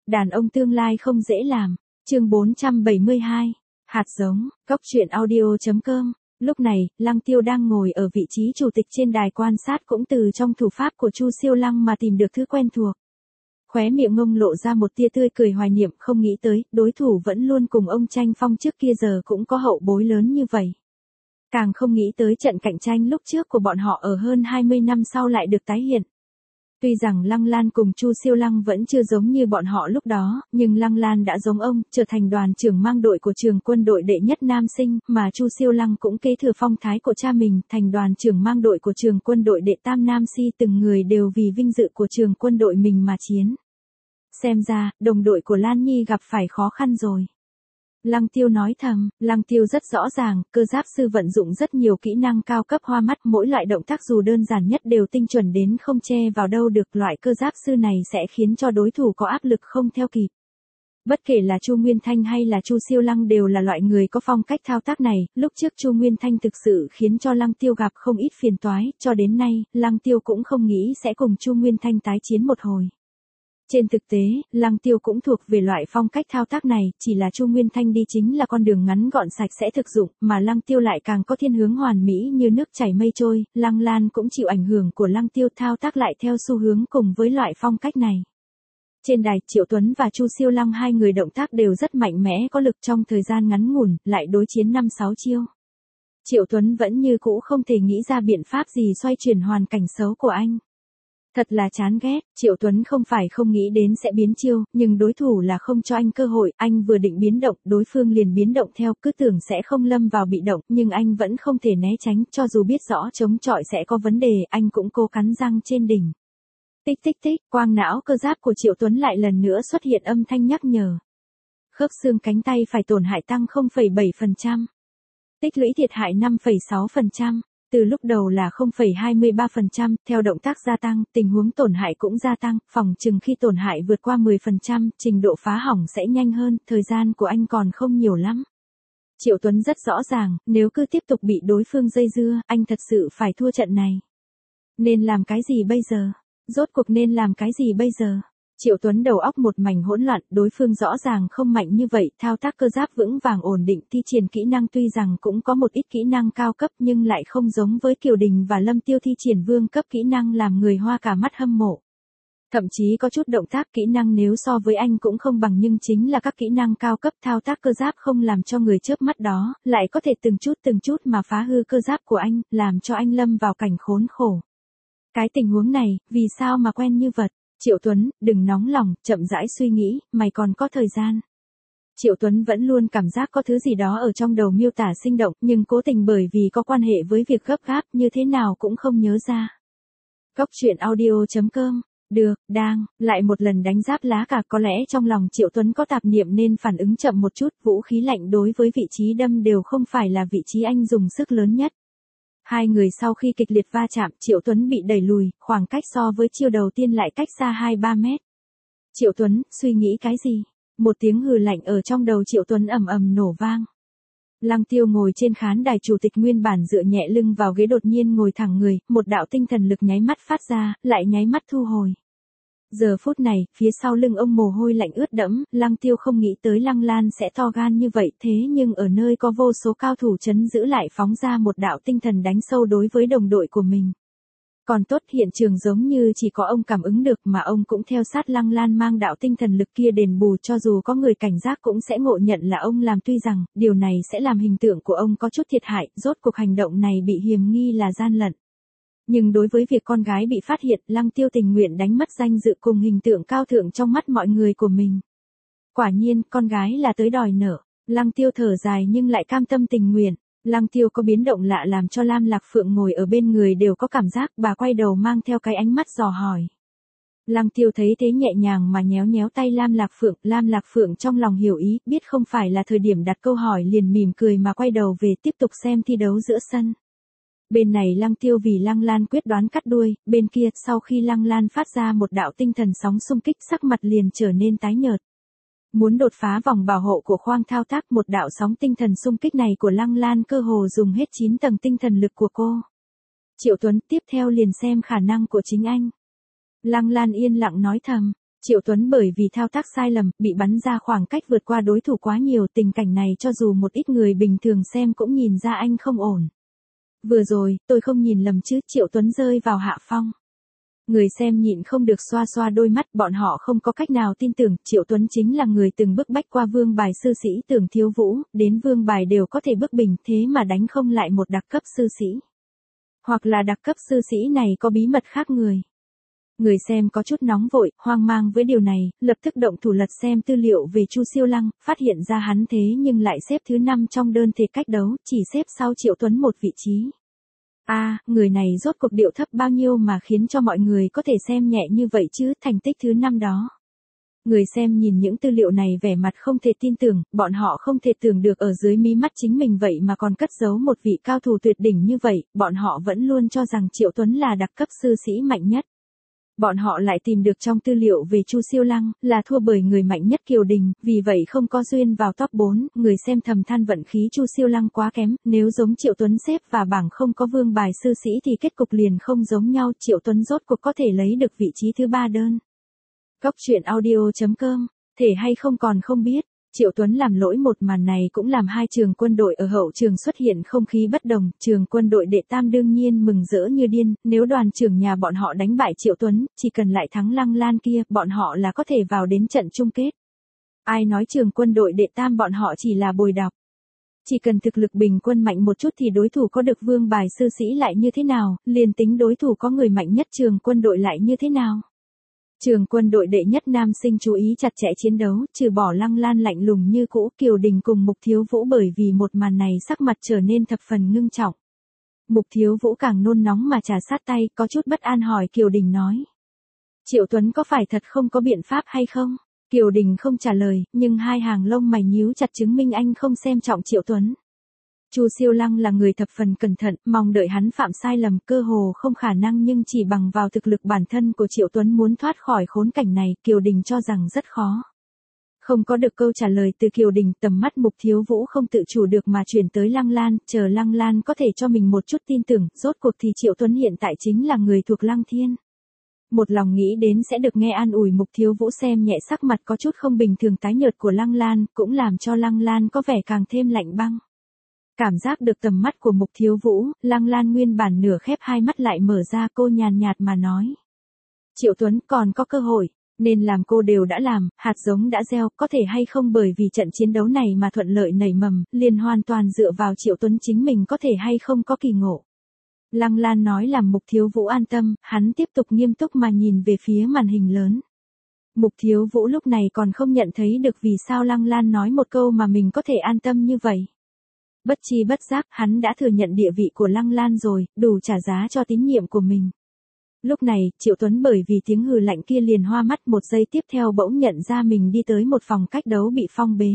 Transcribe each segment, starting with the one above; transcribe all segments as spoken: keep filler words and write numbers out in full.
Đàn ông tương lai không dễ làm. Chương bốn trăm bảy mươi hai. Hạt giống. Cốc truyện audio chấm com. Lúc này, Lăng Tiêu đang ngồi ở vị trí chủ tịch trên đài quan sát, cũng từ trong thủ pháp của Chu Siêu Lăng mà tìm được thứ quen thuộc. Khóe miệng ngông lộ ra một tia tươi cười hoài niệm, không nghĩ tới, đối thủ vẫn luôn cùng ông tranh phong trước kia giờ cũng có hậu bối lớn như vậy. Càng không nghĩ tới trận cạnh tranh lúc trước của bọn họ ở hơn hai mươi năm sau lại được tái hiện. Tuy rằng Lăng Lan cùng Chu Siêu Lăng vẫn chưa giống như bọn họ lúc đó, nhưng Lăng Lan đã giống ông, trở thành đoàn trưởng mang đội của trường quân đội đệ nhất nam sinh, mà Chu Siêu Lăng cũng kế thừa phong thái của cha mình, thành đoàn trưởng mang đội của trường quân đội đệ tam nam si, từng người đều vì vinh dự của trường quân đội mình mà chiến. Xem ra, đồng đội của Lan Nhi gặp phải khó khăn rồi. Lăng Tiêu nói thầm. Lăng Tiêu rất rõ ràng, cơ giáp sư vận dụng rất nhiều kỹ năng cao cấp hoa mắt, mỗi loại động tác dù đơn giản nhất đều tinh chuẩn đến không che vào đâu được, loại cơ giáp sư này sẽ khiến cho đối thủ có áp lực không theo kịp. Bất kể là Chu Nguyên Thanh hay là Chu Siêu Lăng đều là loại người có phong cách thao tác này, lúc trước Chu Nguyên Thanh thực sự khiến cho Lăng Tiêu gặp không ít phiền toái, cho đến nay, Lăng Tiêu cũng không nghĩ sẽ cùng Chu Nguyên Thanh tái chiến một hồi. Trên thực tế, Lăng Tiêu cũng thuộc về loại phong cách thao tác này, chỉ là Chu Nguyên Thanh đi chính là con đường ngắn gọn sạch sẽ thực dụng, mà Lăng Tiêu lại càng có thiên hướng hoàn mỹ như nước chảy mây trôi. Lăng Lan cũng chịu ảnh hưởng của Lăng Tiêu, thao tác lại theo xu hướng cùng với loại phong cách này. Trên đài, Triệu Tuấn và Chu Siêu Lăng hai người động tác đều rất mạnh mẽ, có lực, trong thời gian ngắn ngủn, lại đối chiến năm sáu chiêu. Triệu Tuấn vẫn như cũ không thể nghĩ ra biện pháp gì xoay chuyển hoàn cảnh xấu của anh. Thật là chán ghét. Triệu Tuấn không phải không nghĩ đến sẽ biến chiêu, nhưng đối thủ là không cho anh cơ hội, anh vừa định biến động, đối phương liền biến động theo, cứ tưởng sẽ không lâm vào bị động, nhưng anh vẫn không thể né tránh, cho dù biết rõ chống chọi sẽ có vấn đề, anh cũng cố cắn răng trên đỉnh. Tích tích tích, quang não cơ giáp của Triệu Tuấn lại lần nữa xuất hiện âm thanh nhắc nhở. Khớp xương cánh tay phải tổn hại tăng không phẩy bảy phần trăm. Tích lũy thiệt hại năm phẩy sáu phần trăm. Từ lúc đầu là không phẩy hai mươi ba phần trăm, theo động tác gia tăng, tình huống tổn hại cũng gia tăng, phòng chừng khi tổn hại vượt qua mười phần trăm, trình độ phá hỏng sẽ nhanh hơn, thời gian của anh còn không nhiều lắm. Triệu Tuấn rất rõ ràng, nếu cứ tiếp tục bị đối phương dây dưa, anh thật sự phải thua trận này. Nên làm cái gì bây giờ? Rốt cuộc nên làm cái gì bây giờ? Triệu Tuấn đầu óc một mảnh hỗn loạn, đối phương rõ ràng không mạnh như vậy, thao tác cơ giáp vững vàng ổn định, thi triển kỹ năng tuy rằng cũng có một ít kỹ năng cao cấp nhưng lại không giống với Kiều Đình và Lâm Tiêu thi triển vương cấp kỹ năng làm người Hoa cả mắt hâm mộ. Thậm chí có chút động tác kỹ năng nếu so với anh cũng không bằng, nhưng chính là các kỹ năng cao cấp thao tác cơ giáp không làm cho người chớp mắt đó, lại có thể từng chút từng chút mà phá hư cơ giáp của anh, làm cho anh lâm vào cảnh khốn khổ. Cái tình huống này, vì sao mà quen như vật? Triệu Tuấn, đừng nóng lòng, chậm rãi suy nghĩ, mày còn có thời gian. Triệu Tuấn vẫn luôn cảm giác có thứ gì đó ở trong đầu miêu tả sinh động, nhưng cố tình bởi vì có quan hệ với việc gấp gáp như thế nào cũng không nhớ ra. Cốc truyện audio chấm com. Được, đang, lại một lần đánh giáp lá cà, có lẽ trong lòng Triệu Tuấn có tạp niệm nên phản ứng chậm một chút, vũ khí lạnh đối với vị trí đâm đều không phải là vị trí anh dùng sức lớn nhất. Hai người sau khi kịch liệt va chạm, Triệu Tuấn bị đẩy lùi, khoảng cách so với chiêu đầu tiên lại cách xa hai ba mét. Triệu Tuấn, suy nghĩ cái gì? Một tiếng hừ lạnh ở trong đầu Triệu Tuấn ầm ầm nổ vang. Lăng Tiêu ngồi trên khán đài chủ tịch nguyên bản dựa nhẹ lưng vào ghế đột nhiên ngồi thẳng người, một đạo tinh thần lực nháy mắt phát ra, lại nháy mắt thu hồi. Giờ phút này, phía sau lưng ông mồ hôi lạnh ướt đẫm, Lăng Tiêu không nghĩ tới Lăng Lan sẽ to gan như vậy, thế nhưng ở nơi có vô số cao thủ trấn giữ lại phóng ra một đạo tinh thần đánh sâu đối với đồng đội của mình. Còn tốt, hiện trường giống như chỉ có ông cảm ứng được, mà ông cũng theo sát Lăng Lan mang đạo tinh thần lực kia đền bù, cho dù có người cảnh giác cũng sẽ ngộ nhận là ông làm, tuy rằng, điều này sẽ làm hình tượng của ông có chút thiệt hại, rốt cuộc hành động này bị hiềm nghi là gian lận. Nhưng đối với việc con gái bị phát hiện, Lăng Tiêu tình nguyện đánh mất danh dự cùng hình tượng cao thượng trong mắt mọi người của mình. Quả nhiên, con gái là tới đòi nợ. Lăng Tiêu thở dài nhưng lại cam tâm tình nguyện. Lăng Tiêu có biến động lạ làm cho Lam Lạc Phượng ngồi ở bên người đều có cảm giác, bà quay đầu mang theo cái ánh mắt dò hỏi. Lăng Tiêu thấy thế nhẹ nhàng mà nhéo nhéo tay Lam Lạc Phượng, Lam Lạc Phượng trong lòng hiểu ý, biết không phải là thời điểm đặt câu hỏi liền mỉm cười mà quay đầu về tiếp tục xem thi đấu giữa sân. Bên này Lăng Tiêu vì Lăng Lan quyết đoán cắt đuôi, bên kia sau khi Lăng Lan phát ra một đạo tinh thần sóng xung kích, sắc mặt liền trở nên tái nhợt. Muốn đột phá vòng bảo hộ của khoang thao tác, một đạo sóng tinh thần xung kích này của Lăng Lan cơ hồ dùng hết chín tầng tinh thần lực của cô. Triệu Tuấn, tiếp theo liền xem khả năng của chính anh. Lăng Lan yên lặng nói thầm, Triệu Tuấn bởi vì thao tác sai lầm, bị bắn ra khoảng cách vượt qua đối thủ quá nhiều, tình cảnh này cho dù một ít người bình thường xem cũng nhìn ra anh không ổn. Vừa rồi, tôi không nhìn lầm chứ, Triệu Tuấn rơi vào hạ phong. Người xem nhịn không được xoa xoa đôi mắt, bọn họ không có cách nào tin tưởng, Triệu Tuấn chính là người từng bức bách qua vương bài sư sĩ Tưởng Thiếu Vũ, đến vương bài đều có thể bức bình, thế mà đánh không lại một đặc cấp sư sĩ. Hoặc là đặc cấp sư sĩ này có bí mật khác người. Người xem có chút nóng vội, hoang mang với điều này, lập tức động thủ lật xem tư liệu về Chu Siêu Lăng, phát hiện ra hắn thế nhưng lại xếp thứ năm trong đơn thể cách đấu, chỉ xếp sau Triệu Tuấn một vị trí. A, à, người này rốt cuộc điệu thấp bao nhiêu mà khiến cho mọi người có thể xem nhẹ như vậy chứ, thành tích thứ năm đó. Người xem nhìn những tư liệu này vẻ mặt không thể tin tưởng, bọn họ không thể tưởng được ở dưới mí mắt chính mình vậy mà còn cất giấu một vị cao thủ tuyệt đỉnh như vậy, bọn họ vẫn luôn cho rằng Triệu Tuấn là đặc cấp sư sĩ mạnh nhất. Bọn họ lại tìm được trong tư liệu về Chu Siêu Lăng, là thua bởi người mạnh nhất Kiều Đình, vì vậy không có duyên vào top bốn, người xem thầm than vận khí Chu Siêu Lăng quá kém, nếu giống Triệu Tuấn xếp và bảng không có vương bài sư sĩ thì kết cục liền không giống nhau, Triệu Tuấn rốt cuộc có thể lấy được vị trí thứ ba đơn. Cốc truyện audio chấm com, thể hay không còn không biết. Triệu Tuấn làm lỗi một màn này cũng làm hai trường quân đội ở hậu trường xuất hiện không khí bất đồng, trường quân đội đệ tam đương nhiên mừng rỡ như điên, nếu đoàn trưởng nhà bọn họ đánh bại Triệu Tuấn, chỉ cần lại thắng Lăng Lan kia, bọn họ là có thể vào đến trận chung kết. Ai nói trường quân đội đệ tam bọn họ chỉ là bồi đọc. Chỉ cần thực lực bình quân mạnh một chút thì đối thủ có được vương bài sư sĩ lại như thế nào, liền tính đối thủ có người mạnh nhất trường quân đội lại như thế nào. Trường quân đội đệ nhất nam sinh chú ý chặt chẽ chiến đấu, trừ bỏ Lăng Lan lạnh lùng như cũ, Kiều Đình cùng Mục Thiếu Vũ bởi vì một màn này sắc mặt trở nên thập phần ngưng trọng. Mục Thiếu Vũ càng nôn nóng mà trà sát tay, có chút bất an hỏi Kiều Đình nói. Triệu Tuấn có phải thật không có biện pháp hay không? Kiều Đình không trả lời, nhưng hai hàng lông mày nhíu chặt chứng minh anh không xem trọng Triệu Tuấn. Chu Siêu Lăng là người thập phần cẩn thận, mong đợi hắn phạm sai lầm cơ hồ không khả năng, nhưng chỉ bằng vào thực lực bản thân của Triệu Tuấn muốn thoát khỏi khốn cảnh này, Kiều Đình cho rằng rất khó. Không có được câu trả lời từ Kiều Đình, tầm mắt Mục Thiếu Vũ không tự chủ được mà chuyển tới Lăng Lan, chờ Lăng Lan có thể cho mình một chút tin tưởng, rốt cuộc thì Triệu Tuấn hiện tại chính là người thuộc Lăng Thiên. Một lòng nghĩ đến sẽ được nghe an ủi, Mục Thiếu Vũ xem nhẹ sắc mặt có chút không bình thường tái nhợt của Lăng Lan, cũng làm cho Lăng Lan có vẻ càng thêm lạnh băng. Cảm giác được tầm mắt của Mục Thiếu Vũ, Lăng Lan nguyên bản nửa khép hai mắt lại mở ra, cô nhàn nhạt mà nói. Triệu Tuấn còn có cơ hội, nên làm cô đều đã làm, hạt giống đã gieo, có thể hay không bởi vì trận chiến đấu này mà thuận lợi nảy mầm, liền hoàn toàn dựa vào Triệu Tuấn chính mình có thể hay không có kỳ ngộ. Lăng Lan nói làm Mục Thiếu Vũ an tâm, hắn tiếp tục nghiêm túc mà nhìn về phía màn hình lớn. Mục Thiếu Vũ lúc này còn không nhận thấy được vì sao Lăng Lan nói một câu mà mình có thể an tâm như vậy. Bất chi bất giác, hắn đã thừa nhận địa vị của Lăng Lan rồi, đủ trả giá cho tín nhiệm của mình. Lúc này, Triệu Tuấn bởi vì tiếng hừ lạnh kia liền hoa mắt, một giây tiếp theo bỗng nhận ra mình đi tới một phòng cách đấu bị phong bế.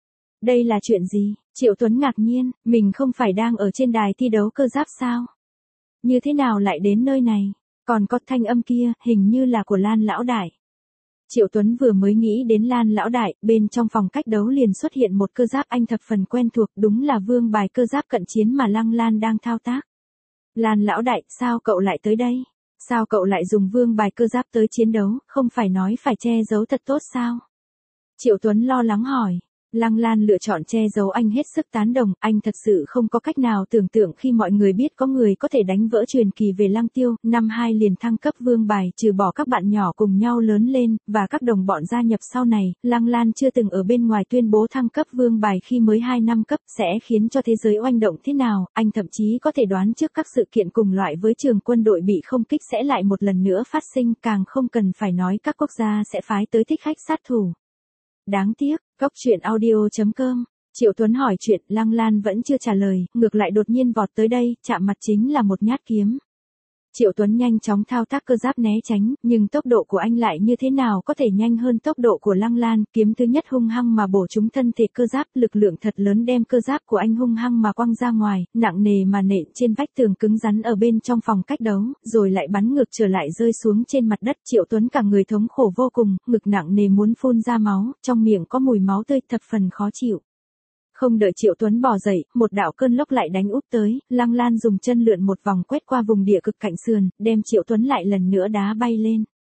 Đây là chuyện gì? Triệu Tuấn ngạc nhiên, mình không phải đang ở trên đài thi đấu cơ giáp sao? Như thế nào lại đến nơi này? Còn có thanh âm kia, hình như là của Lan lão đại. Triệu Tuấn vừa mới nghĩ đến Lan lão đại, bên trong phòng cách đấu liền xuất hiện một cơ giáp anh thập phần quen thuộc, đúng là vương bài cơ giáp cận chiến mà Lăng Lan đang thao tác. Lan lão đại, sao cậu lại tới đây? Sao cậu lại dùng vương bài cơ giáp tới chiến đấu, không phải nói phải che giấu thật tốt sao? Triệu Tuấn lo lắng hỏi. Lăng Lan lựa chọn che giấu anh hết sức tán đồng, anh thật sự không có cách nào tưởng tượng khi mọi người biết có người có thể đánh vỡ truyền kỳ về Lăng Tiêu, năm hai liền thăng cấp vương bài, trừ bỏ các bạn nhỏ cùng nhau lớn lên, và các đồng bọn gia nhập sau này, Lăng Lan chưa từng ở bên ngoài tuyên bố thăng cấp vương bài khi mới hai năm cấp, sẽ khiến cho thế giới oanh động thế nào, anh thậm chí có thể đoán trước các sự kiện cùng loại với trường quân đội bị không kích sẽ lại một lần nữa phát sinh, càng không cần phải nói các quốc gia sẽ phái tới thích khách sát thủ. Đáng tiếc, cốc truyện audio chấm com, Triệu Tuấn hỏi chuyện, Lăng Lan vẫn chưa trả lời, ngược lại đột nhiên vọt tới đây, chạm mặt chính là một nhát kiếm. Triệu Tuấn nhanh chóng thao tác cơ giáp né tránh, nhưng tốc độ của anh lại như thế nào có thể nhanh hơn tốc độ của Lăng Lan, kiếm thứ nhất hung hăng mà bổ trúng thân thể cơ giáp, lực lượng thật lớn đem cơ giáp của anh hung hăng mà quăng ra ngoài, nặng nề mà nện trên vách tường cứng rắn ở bên trong phòng cách đấu, rồi lại bắn ngược trở lại rơi xuống trên mặt đất. Triệu Tuấn cả người thống khổ vô cùng, ngực nặng nề muốn phun ra máu, trong miệng có mùi máu tươi thập phần khó chịu. Không đợi Triệu Tuấn bò dậy, một đạo cơn lốc lại đánh úp tới, Lăng Lan dùng chân lượn một vòng quét qua vùng địa cực cạnh sườn, đem Triệu Tuấn lại lần nữa đá bay lên.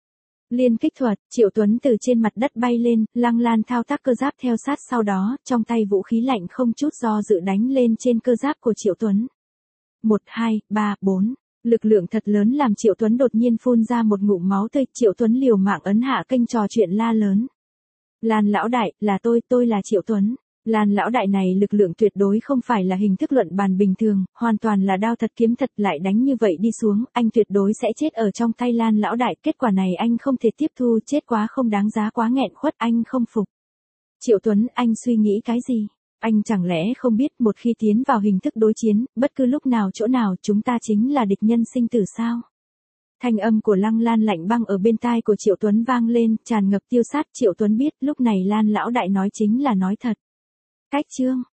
Liên kích thuật, Triệu Tuấn từ trên mặt đất bay lên, Lăng Lan thao tác cơ giáp theo sát sau đó, trong tay vũ khí lạnh không chút do dự đánh lên trên cơ giáp của Triệu Tuấn. một, hai, ba, bốn. Lực lượng thật lớn làm Triệu Tuấn đột nhiên phun ra một ngụm máu tươi, Triệu Tuấn liều mạng ấn hạ kênh trò chuyện la lớn. Lan lão đại, là tôi, tôi là Triệu Tuấn. Lan lão đại này lực lượng tuyệt đối không phải là hình thức luận bàn bình thường, hoàn toàn là đao thật kiếm thật, lại đánh như vậy đi xuống, anh tuyệt đối sẽ chết ở trong tay Lan lão đại, kết quả này anh không thể tiếp thu, chết quá không đáng giá, quá nghẹn khuất, anh không phục. Triệu Tuấn, anh suy nghĩ cái gì? Anh chẳng lẽ không biết một khi tiến vào hình thức đối chiến, bất cứ lúc nào chỗ nào chúng ta chính là địch nhân sinh tử sao? Thanh âm của Lăng Lan lạnh băng ở bên tai của Triệu Tuấn vang lên, tràn ngập tiêu sát. Triệu Tuấn biết lúc này Lan lão đại nói chính là nói thật. Cách chương